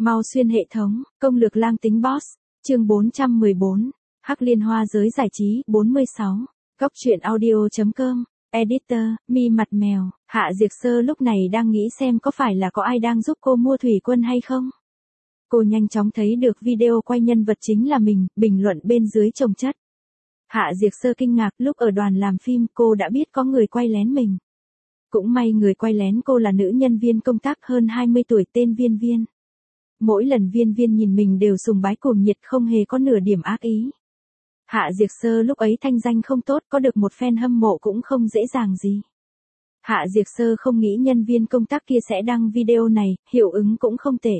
Mau xuyên hệ thống, công lược lang tính boss. Chương 414. Hắc liên hoa giới giải trí 46. Góc truyện audio.com. Editor, mi mặt mèo. Hạ Diệc Sơ lúc này đang nghĩ xem có phải là có ai đang giúp cô mua thủy quân hay không. Cô nhanh chóng thấy được video quay nhân vật chính là mình, bình luận bên dưới chồng chất. Hạ Diệc Sơ kinh ngạc, lúc ở đoàn làm phim cô đã biết có người quay lén mình. Cũng may người quay lén cô là nữ nhân viên công tác hơn 20 tuổi tên Viên Viên. Mỗi lần Viên Viên nhìn mình đều sùng bái cuồng nhiệt, không hề có nửa điểm ác ý. Hạ Diệc Sơ lúc ấy thanh danh không tốt, có được một fan hâm mộ cũng không dễ dàng gì. Hạ Diệc Sơ không nghĩ nhân viên công tác kia sẽ đăng video này, hiệu ứng cũng không tệ.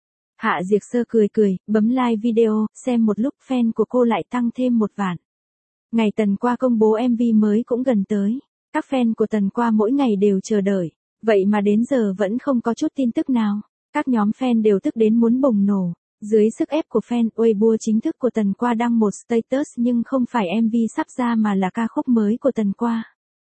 Hạ Diệc Sơ cười cười, bấm like video, xem một lúc fan của cô lại tăng thêm 1 vạn. Ngày Tần Qua công bố MV mới cũng gần tới. Các fan của Tần Qua mỗi ngày đều chờ đợi. Vậy mà đến giờ vẫn không có chút tin tức nào. Các nhóm fan đều tức đến muốn bùng nổ. Dưới sức ép của fan, Weibo chính thức của Tần Qua đăng một status nhưng không phải MV sắp ra mà là ca khúc mới của Tần Qua.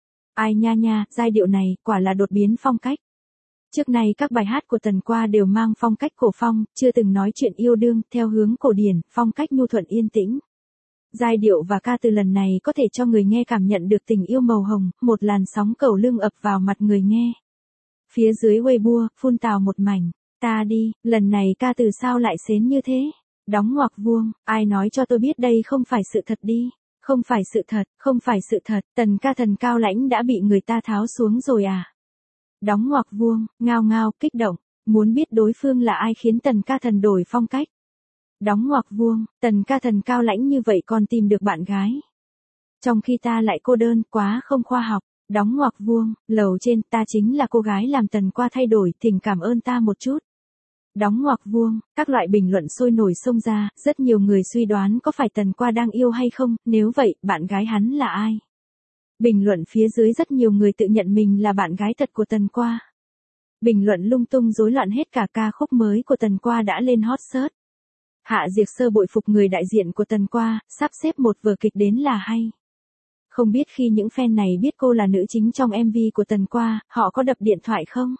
Ai nha nha, giai điệu này, quả là đột biến phong cách. Trước này các bài hát của Tần Qua đều mang phong cách cổ phong, chưa từng nói chuyện yêu đương, theo hướng cổ điển, phong cách nhu thuận yên tĩnh. Giai điệu và ca từ lần này có thể cho người nghe cảm nhận được tình yêu màu hồng, một làn sóng cẩu lưng ập vào mặt người nghe. Phía dưới Weibo, phun tào một mảnh. Ta đi, lần này ca từ sao lại xến như thế? Đóng ngoặc vuông, ai nói cho tôi biết đây không phải sự thật đi. Không phải sự thật, không phải sự thật, Tần ca thần cao lãnh đã bị người ta tháo xuống rồi à? Đóng ngoặc vuông, ngao ngao, kích động, muốn biết đối phương là ai khiến Tần ca thần đổi phong cách. Đóng ngoặc vuông, Tần ca thần cao lãnh như vậy còn tìm được bạn gái. Trong khi ta lại cô đơn, quá không khoa học. Đóng ngoặc vuông, lầu trên, ta chính là cô gái làm Tần Qua thay đổi, thỉnh cảm ơn ta một chút. Đóng ngoặc vuông, các loại bình luận sôi nổi xông ra, rất nhiều người suy đoán có phải Tần Qua đang yêu hay không, nếu vậy, bạn gái hắn là ai? Bình luận phía dưới rất nhiều người tự nhận mình là bạn gái thật của Tần Qua. Bình luận lung tung rối loạn hết, cả ca khúc mới của Tần Qua đã lên hot search. Hạ Diệc Sơ bội phục người đại diện của Tần Qua, sắp xếp một vở kịch đến là hay. Không biết khi những fan này biết cô là nữ chính trong MV của Tần Qua, họ có đập điện thoại không?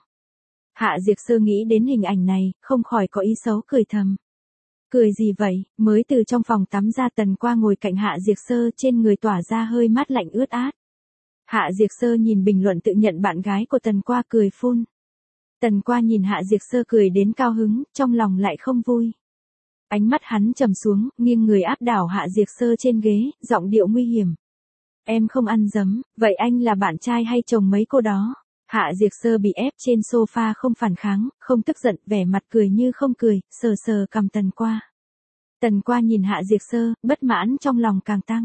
Hạ Diệc Sơ nghĩ đến hình ảnh này, không khỏi có ý xấu cười thầm. Cười gì vậy? Mới từ trong phòng tắm ra, Tần Qua ngồi cạnh Hạ Diệc Sơ, trên người tỏa ra hơi mát lạnh ướt át. Hạ Diệc Sơ nhìn bình luận tự nhận bạn gái của Tần Qua cười phun. Tần Qua nhìn Hạ Diệc Sơ cười đến cao hứng, trong lòng lại không vui. Ánh mắt hắn trầm xuống, nghiêng người áp đảo Hạ Diệc Sơ trên ghế, giọng điệu nguy hiểm. Em không ăn dấm, vậy anh là bạn trai hay chồng mấy cô đó? Hạ Diệc Sơ bị ép trên sofa không phản kháng, không tức giận, vẻ mặt cười như không cười, sờ sờ cằm Tần Qua. Tần Qua nhìn Hạ Diệc Sơ, bất mãn trong lòng càng tăng.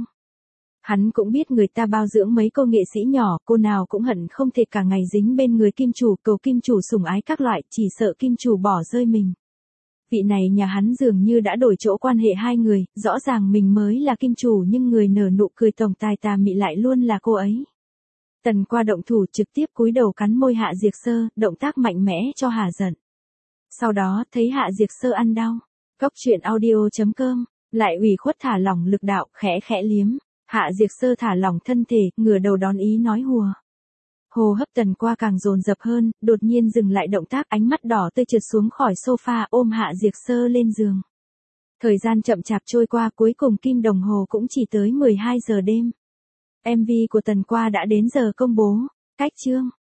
Hắn cũng biết người ta bao dưỡng mấy cô nghệ sĩ nhỏ, cô nào cũng hận không thể cả ngày dính bên người kim chủ, cầu kim chủ sủng ái các loại, chỉ sợ kim chủ bỏ rơi mình. Vị này nhà hắn dường như đã đổi chỗ quan hệ hai người, rõ ràng mình mới là kim chủ nhưng người nở nụ cười tổng tài tà mị lại luôn là cô ấy. Tần Qua động thủ trực tiếp cúi đầu cắn môi Hạ Diệc Sơ, động tác mạnh mẽ cho hà giận. Sau đó thấy Hạ Diệc Sơ ăn đau. Góc truyện audio.com, lại ủy khuất thả lỏng lực đạo, khẽ khẽ liếm. Hạ Diệc Sơ thả lỏng thân thể, ngửa đầu đón ý nói hùa. Hô hấp Tần Qua càng dồn dập hơn, đột nhiên dừng lại động tác, ánh mắt đỏ tươi trượt xuống khỏi sofa, ôm Hạ Diệc Sơ lên giường. Thời gian chậm chạp trôi qua, cuối cùng kim đồng hồ cũng chỉ tới 12 giờ đêm. MV của Tần Qua đã đến giờ công bố. Cách chương.